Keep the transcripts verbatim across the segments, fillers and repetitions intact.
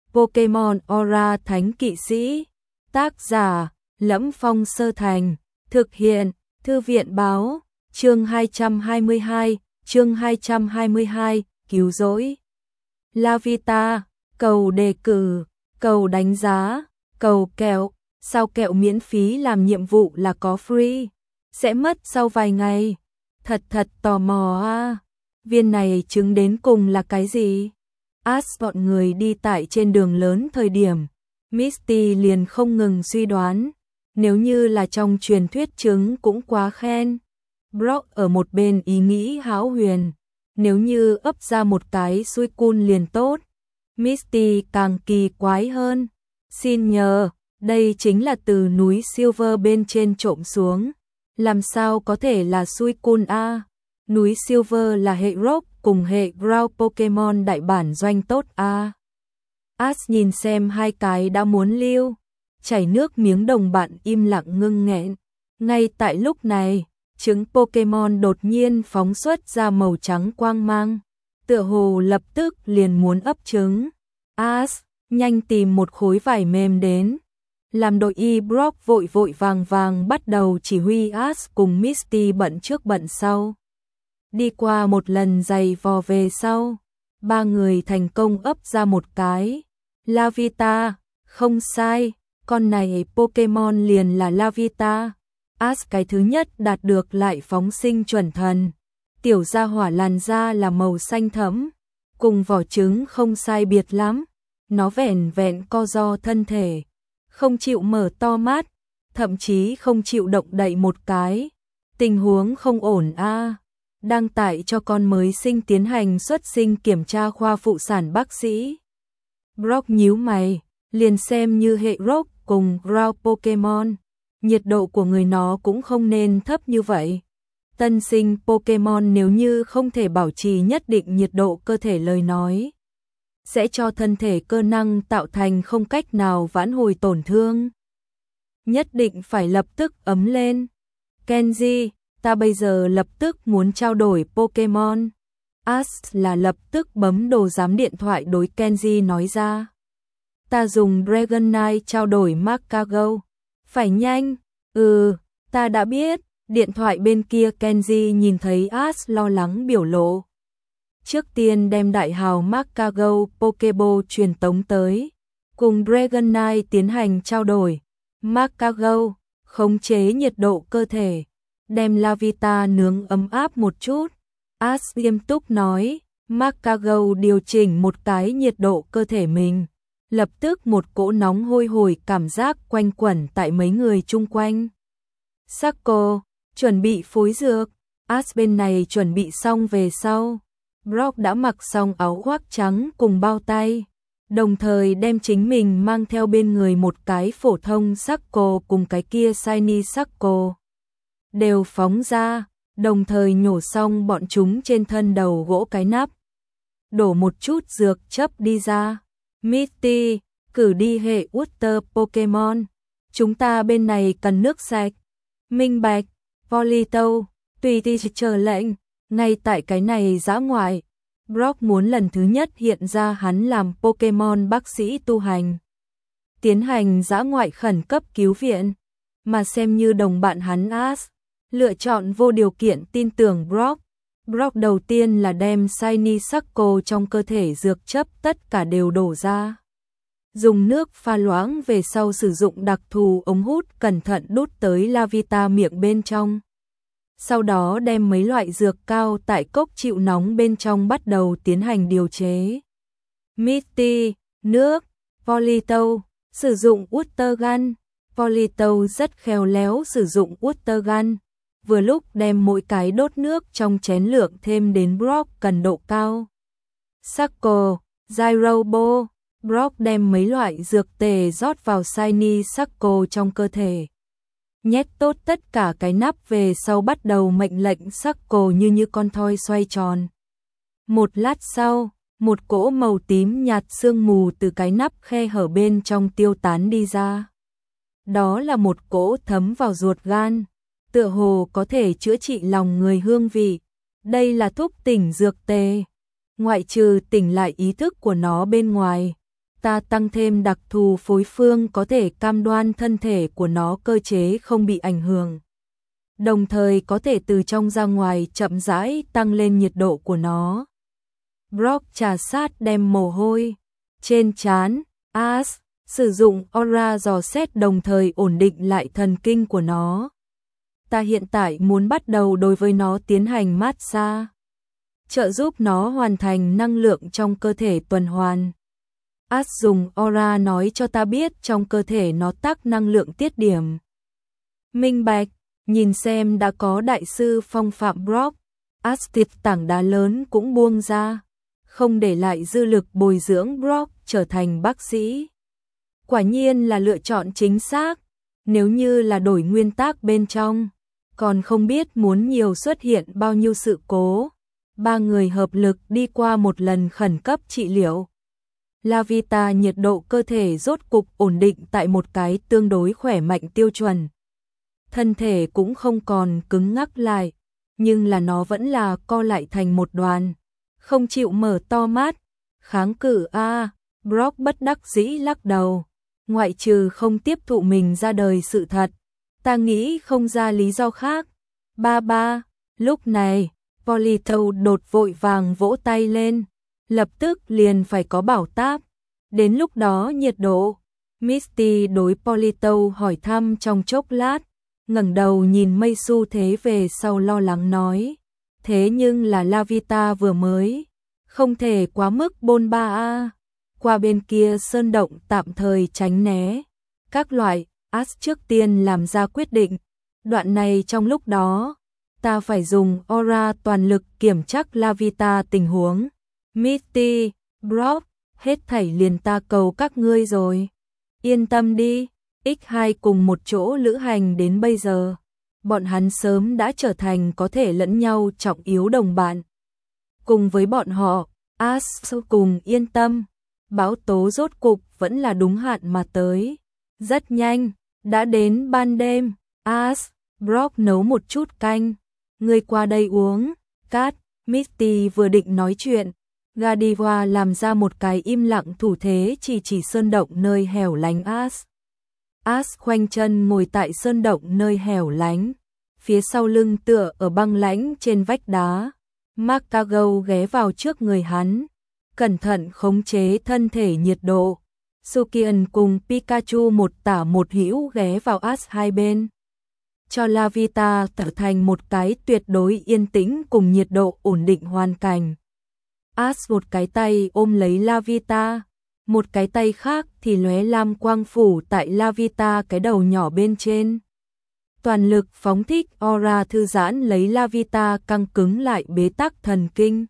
Pokemon Aura Thánh Kỵ Sĩ. Tác giả: Lẫm Phong Sơ Thành. Thực hiện: Thư viện báo. Chương hai trăm hai mươi hai, chương hai trăm hai mươi hai, cứu rỗi. Lavita, cầu đề cử, cầu đánh giá, cầu kẹo. Sao kẹo miễn phí làm nhiệm vụ là có free? Sẽ mất sau vài ngày. Thật thật tò mò à. Viên này trứng đến cùng là cái gì? Ash bọn người đi tại trên đường lớn thời điểm, Misty liền không ngừng suy đoán. Nếu như là trong truyền thuyết trứng cũng quá khen. Brock ở một bên ý nghĩ hão huyền. Nếu như ấp ra một cái Suicune liền tốt. Misty càng kỳ quái hơn. Xin nhờ, đây chính là từ núi Silver bên trên trộm xuống. Làm sao có thể là Suicune a? Núi Silver là hệ Rock cùng hệ Ground Pokemon đại bản doanh tốt a. Ash nhìn xem hai cái đã muốn lưu, chảy nước miếng đồng bạn im lặng ngưng nghẹn. Ngay tại lúc này, trứng Pokemon đột nhiên phóng xuất ra màu trắng quang mang, tựa hồ lập tức liền muốn ấp trứng. Ash, nhanh tìm một khối vải mềm đến. Làm đội y Brock vội vội vàng vàng bắt đầu chỉ huy Ash cùng Misty bận trước bận sau. Đi qua một lần giày vò về sau, ba người thành công ấp ra một cái. Lavita, không sai, con này Pokemon liền là Lavita. Ash cái thứ nhất đạt được lại phóng sinh chuẩn thần. Tiểu gia hỏa làn da là màu xanh thẫm, cùng vỏ trứng không sai biệt lắm. Nó vẻn vẹn co ro thân thể, không chịu mở to mắt, thậm chí không chịu động đậy một cái. Tình huống không ổn a. À. Đang tại cho con mới sinh tiến hành xuất sinh kiểm tra khoa phụ sản bác sĩ. Brock nhíu mày, liền xem như hệ Rock cùng Ground Pokemon, nhiệt độ của người nó cũng không nên thấp như vậy. Tân sinh Pokemon nếu như không thể bảo trì nhất định nhiệt độ cơ thể lời nói, sẽ cho thân thể cơ năng tạo thành không cách nào vãn hồi tổn thương. Nhất định phải lập tức ấm lên. Kenji, ta bây giờ lập tức muốn trao đổi Pokemon. Ash là lập tức bấm đồ giám điện thoại đối Kenji nói ra. Ta dùng Dragonite trao đổi Magcargo. Phải nhanh. Ừ, ta đã biết. Điện thoại bên kia Kenji nhìn thấy Ash lo lắng biểu lộ. Trước tiên đem đại hào Magcargo Pokeball truyền tống tới, cùng Dragonite tiến hành trao đổi. Magcargo, khống chế nhiệt độ cơ thể, đem Lavita nướng ấm áp một chút. Ash nghiêm túc nói, Magcargo điều chỉnh một cái nhiệt độ cơ thể mình. Lập tức một cỗ nóng hôi hổi cảm giác quanh quẩn tại mấy người chung quanh. Sako, chuẩn bị phối dược. Ash bên này chuẩn bị xong về sau. Brock đã mặc xong áo khoác trắng cùng bao tay, đồng thời đem chính mình mang theo bên người một cái phổ thông Sako cùng cái kia Shiny Sako. Đều phóng ra, đồng thời nhổ xong bọn chúng trên thân đầu gỗ cái nắp. Đổ một chút dược chấp đi ra. Misty, cử đi hệ Water Pokemon. Chúng ta bên này cần nước sạch. Minh bạch, Polito, tùy ti chờ lệnh. Ngay tại cái này dã ngoại, Brock muốn lần thứ nhất hiện ra hắn làm Pokemon bác sĩ tu hành. Tiến hành dã ngoại khẩn cấp cứu viện, mà xem như đồng bạn hắn Ash, lựa chọn vô điều kiện tin tưởng Brock. Brock đầu tiên là đem Shiny Sako trong cơ thể dược chấp tất cả đều đổ ra. Dùng nước pha loãng về sau sử dụng đặc thù ống hút cẩn thận đút tới Lavita miệng bên trong. Sau đó đem mấy loại dược cao tại cốc chịu nóng bên trong bắt đầu tiến hành điều chế. Misty, nước, Polito, sử dụng Water Gun. Polito rất khéo léo sử dụng Water Gun, vừa lúc đem mỗi cái đốt nước trong chén lượng thêm đến Brock cần độ cao. Sako, Gyrobo, Brock đem mấy loại dược tề rót vào Shiny Sako trong cơ thể. Nhét tốt tất cả cái nắp về sau bắt đầu mệnh lệnh Sako như như con thoi xoay tròn. Một lát sau, một cỗ màu tím nhạt sương mù từ cái nắp khe hở bên trong tiêu tán đi ra. Đó là một cỗ thấm vào ruột gan, tựa hồ có thể chữa trị lòng người hương vị. Đây là thuốc tỉnh dược tề. Ngoại trừ tỉnh lại ý thức của nó bên ngoài, Ta tăng thêm đặc thù phối phương có thể cam đoan thân thể của nó cơ chế không bị ảnh hưởng. Đồng thời có thể từ trong ra ngoài chậm rãi tăng lên nhiệt độ của nó. Brock trà sát đem mồ hôi trên trán Ash, sử dụng aura dò xét đồng thời ổn định lại thần kinh của nó. Ta hiện tại muốn bắt đầu đối với nó tiến hành massage, trợ giúp nó hoàn thành năng lượng trong cơ thể tuần hoàn. Ash dùng aura nói cho ta biết trong cơ thể nó tắc năng lượng tiết điểm. Minh bạch, nhìn xem đã có đại sư phong phạm Brock, Ash tiệt tảng đá lớn cũng buông ra, không để lại dư lực bồi dưỡng Brock trở thành bác sĩ. Quả nhiên là lựa chọn chính xác, nếu như là đổi nguyên tắc bên trong, còn không biết muốn nhiều xuất hiện bao nhiêu sự cố. Ba người hợp lực đi qua một lần khẩn cấp trị liệu. Lavita nhiệt độ cơ thể rốt cục ổn định tại một cái tương đối khỏe mạnh tiêu chuẩn. Thân thể cũng không còn cứng ngắc lại, nhưng là nó vẫn là co lại thành một đoàn, không chịu mở to mắt. Kháng cự a, Brock bất đắc dĩ lắc đầu, ngoại trừ không tiếp thụ mình ra đời sự thật, ta nghĩ không ra lý do khác. Ba ba, lúc này, Polito đột vội vàng vỗ tay lên, lập tức liền phải có bảo táp. Đến lúc đó nhiệt độ, Misty đối Polito hỏi thăm trong chốc lát, ngẩng đầu nhìn mây xu thế về sau lo lắng nói, thế nhưng là Lavita vừa mới, không thể quá mức bôn ba a. Qua bên kia sơn động tạm thời tránh né các loại. Ash trước tiên làm ra quyết định, đoạn này trong lúc đó ta phải dùng aura toàn lực kiểm chắc Lavita tình huống. Misty, Brock, hết thảy liền ta cầu các ngươi rồi. Yên tâm đi, ích hai cùng một chỗ lữ hành đến bây giờ, bọn hắn sớm đã trở thành có thể lẫn nhau trọng yếu đồng bạn. Cùng với bọn họ, Ash cùng yên tâm, bão tố rốt cục vẫn là đúng hạn mà tới. Rất nhanh, đã đến ban đêm, Ash, Brock nấu một chút canh, ngươi qua đây uống. Cát, Misty vừa định nói chuyện, Godiva làm ra một cái im lặng thủ thế chỉ chỉ sơn động nơi hẻo lánh Ash. Ash khoanh chân ngồi tại sơn động nơi hẻo lánh, phía sau lưng tựa ở băng lãnh trên vách đá. Macago ghé vào trước người hắn, cẩn thận khống chế thân thể nhiệt độ. Sukian cùng Pikachu một tả một hữu ghé vào Ash hai bên, cho Lavita trở thành một cái tuyệt đối yên tĩnh cùng nhiệt độ ổn định hoàn cảnh. Ash một cái tay ôm lấy Lavita, một cái tay khác thì lóe lam quang phủ tại Lavita cái đầu nhỏ bên trên. Toàn lực phóng thích aura thư giãn lấy Lavita căng cứng lại bế tắc thần kinh.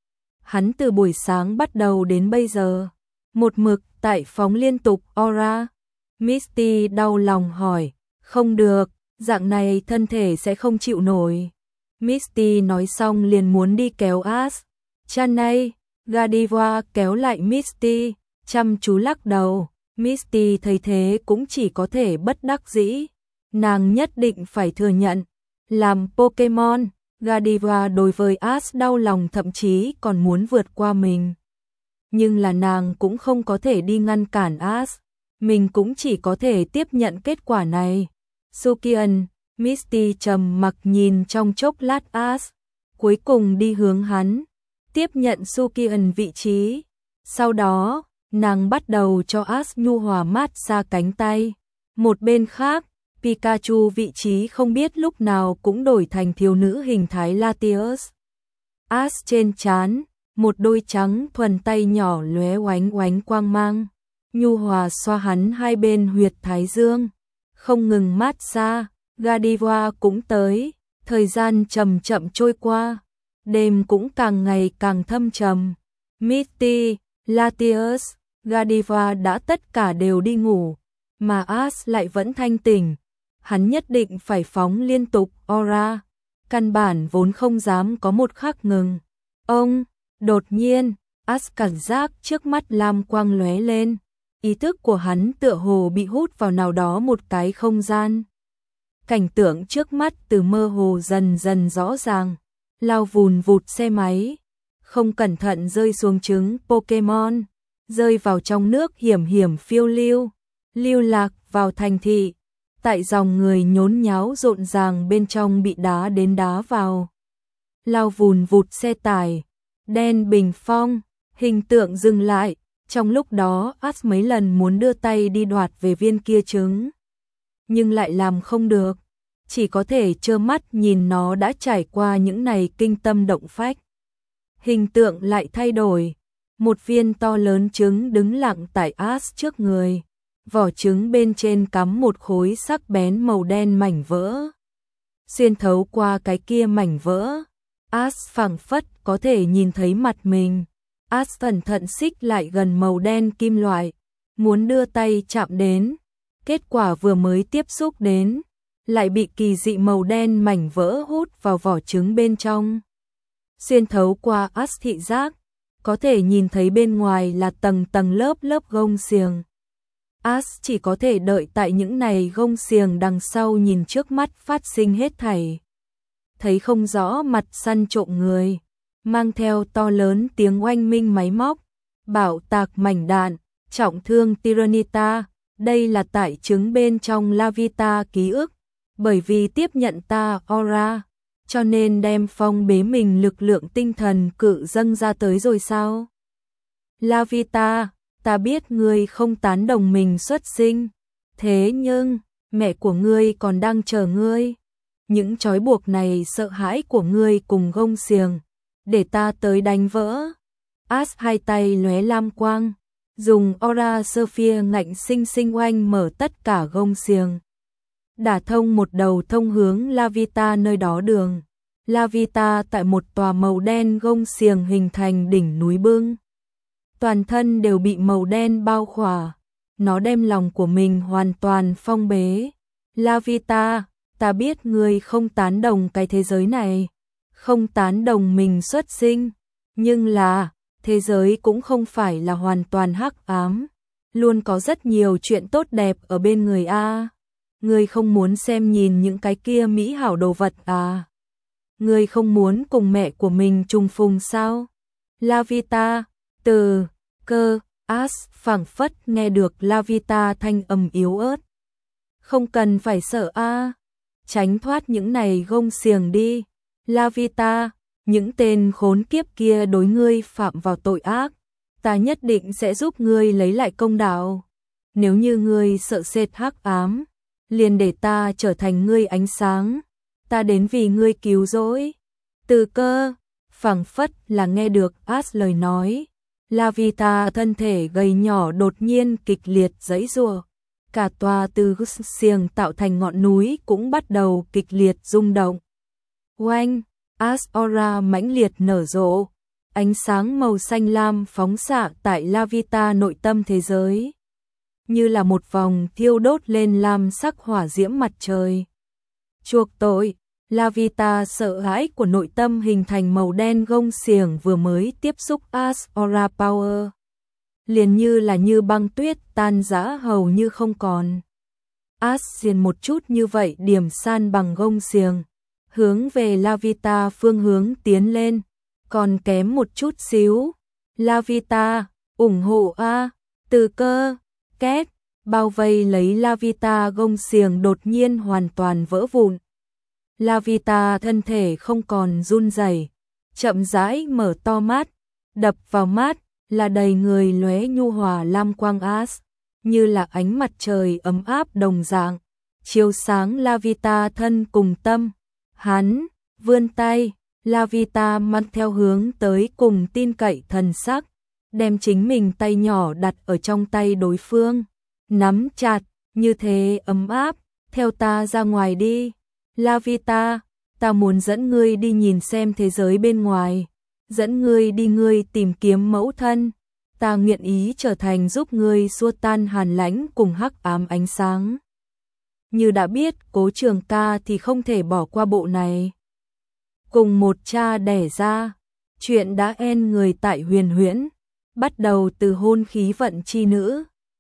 Hắn từ buổi sáng bắt đầu đến bây giờ, một mực tại phóng liên tục aura. Misty đau lòng hỏi, không được, dạng này thân thể sẽ không chịu nổi. Misty nói xong liền muốn đi kéo Ash. Chanay, Godiva kéo lại Misty, chăm chú lắc đầu. Misty thấy thế cũng chỉ có thể bất đắc dĩ. Nàng nhất định phải thừa nhận, làm Pokemon, Godiva đối với Ash đau lòng thậm chí còn muốn vượt qua mình. Nhưng là nàng cũng không có thể đi ngăn cản Ash, mình cũng chỉ có thể tiếp nhận kết quả này. Sukian, Misty trầm mặc nhìn trong chốc lát Ash, cuối cùng đi hướng hắn, tiếp nhận Sukian vị trí. Sau đó, nàng bắt đầu cho Ash nhu hòa mát xa cánh tay. Một bên khác, Pikachu vị trí không biết lúc nào cũng đổi thành thiếu nữ hình thái Latios. Ash trên trán, một đôi trắng thuần tay nhỏ lóe oánh oánh quang mang, nhu hòa xoa hắn hai bên huyệt thái dương, không ngừng mát xa. Godiva cũng tới, thời gian chậm chậm trôi qua, đêm cũng càng ngày càng thâm trầm. Misty, Latios, Godiva đã tất cả đều đi ngủ, mà Ash lại vẫn thanh tỉnh. Hắn nhất định phải phóng liên tục aura, căn bản vốn không dám có một khắc ngừng. Ông, đột nhiên, Ash cảm giác trước mắt lam quang lóe lên, ý thức của hắn tựa hồ bị hút vào nào đó một cái không gian. Cảnh tượng trước mắt từ mơ hồ dần dần rõ ràng, lao vùn vụt xe máy, không cẩn thận rơi xuống trứng Pokemon, rơi vào trong nước hiểm hiểm phiêu lưu, lưu lạc vào thành thị, tại dòng người nhốn nháo rộn ràng bên trong bị đá đến đá vào. Lao vùn vụt xe tải, đen bình phong, hình tượng dừng lại, trong lúc đó As mấy lần muốn đưa tay đi đoạt về viên kia trứng, nhưng lại làm không được, chỉ có thể trơ mắt nhìn nó đã trải qua những này kinh tâm động phách. Hình tượng lại thay đổi, một viên to lớn trứng đứng lặng tại As trước người, vỏ trứng bên trên cắm một khối sắc bén màu đen mảnh vỡ. Xuyên thấu qua cái kia mảnh vỡ, As phảng phất có thể nhìn thấy mặt mình. As cẩn thận xích lại gần màu đen kim loại, muốn đưa tay chạm đến, kết quả vừa mới tiếp xúc đến, lại bị kỳ dị màu đen mảnh vỡ hút vào vỏ trứng bên trong. Xuyên thấu qua As thị giác, có thể nhìn thấy bên ngoài là tầng tầng lớp lớp gông xiềng. As chỉ có thể đợi tại những này gông xiềng đằng sau nhìn trước mắt phát sinh hết thảy. Thấy không rõ mặt săn trộm người, mang theo to lớn tiếng oanh minh máy móc, bạo tạc mảnh đạn, trọng thương Tyrannita, đây là tại trứng bên trong Lavita ký ức, bởi vì tiếp nhận ta aura, cho nên đem phong bế mình lực lượng tinh thần cự dâng ra tới rồi sao? Lavita, ta biết ngươi không tán đồng mình xuất sinh, thế nhưng, mẹ của ngươi còn đang chờ ngươi. Những trói buộc này sợ hãi của ngươi cùng gông xiềng, để ta tới đánh vỡ. As hai tay lóe lam quang, dùng aura Sophia ngạnh sinh sinh oanh mở tất cả gông xiềng, đả thông một đầu thông hướng Lavita nơi đó đường. Lavita tại một tòa màu đen gông xiềng hình thành đỉnh núi bưng. Toàn thân đều bị màu đen bao khỏa, nó đem lòng của mình hoàn toàn phong bế. Lavita, ta biết ngươi không tán đồng cái thế giới này, không tán đồng mình xuất sinh, nhưng là, thế giới cũng không phải là hoàn toàn hắc ám, luôn có rất nhiều chuyện tốt đẹp ở bên người a. Ngươi không muốn xem nhìn những cái kia mỹ hảo đồ vật à? Ngươi không muốn cùng mẹ của mình trùng phùng sao? Lavita, từ, cơ, As phảng phất nghe được Lavita thanh âm yếu ớt. Không cần phải sợ a, tránh thoát những này gông xiềng đi. Lavita, những tên khốn kiếp kia đối ngươi phạm vào tội ác, ta nhất định sẽ giúp ngươi lấy lại công đạo. Nếu như ngươi sợ sệt hắc ám, liền để ta trở thành ngươi ánh sáng, ta đến vì ngươi cứu rỗi. Từ cơ, phảng phất là nghe được As lời nói. Lavita thân thể gầy nhỏ đột nhiên kịch liệt giãy giụa, cả tòa từ xiềng tạo thành ngọn núi cũng bắt đầu kịch liệt rung động. Oanh, As aura mãnh liệt nở rộ, ánh sáng màu xanh lam phóng xạ tại Lavita nội tâm thế giới, như là một vòng thiêu đốt lên lam sắc hỏa diễm mặt trời. Chuộc tội, Lavita sợ hãi của nội tâm hình thành màu đen gông xiềng vừa mới tiếp xúc As aura power, liền như là như băng tuyết tan rã hầu như không còn. As xiên một chút như vậy điểm san bằng gông xiềng, hướng về Lavita phương hướng tiến lên, còn kém một chút xíu. Lavita, ủng hộ a. Từ cơ, két, bao vây lấy Lavita gông xiềng đột nhiên hoàn toàn vỡ vụn. Lavita thân thể không còn run rẩy, chậm rãi mở to mắt, đập vào mắt là đầy người lóe nhu hòa lam quang As, như là ánh mặt trời ấm áp đồng dạng, chiếu sáng Lavita thân cùng tâm. Hắn vươn tay, Lavita mang theo hướng tới cùng tin cậy thần sắc, đem chính mình tay nhỏ đặt ở trong tay đối phương, nắm chặt, như thế ấm áp, theo ta ra ngoài đi. Lavita, ta muốn dẫn ngươi đi nhìn xem thế giới bên ngoài, dẫn ngươi đi ngươi tìm kiếm mẫu thân, ta nguyện ý trở thành giúp ngươi xua tan hàn lãnh cùng hắc ám ánh sáng. Như đã biết Cố Trường Ca thì không thể bỏ qua bộ này. Cùng một cha đẻ ra, chuyện đã en người tại Huyền Huyễn, bắt đầu từ hôn khí vận chi nữ.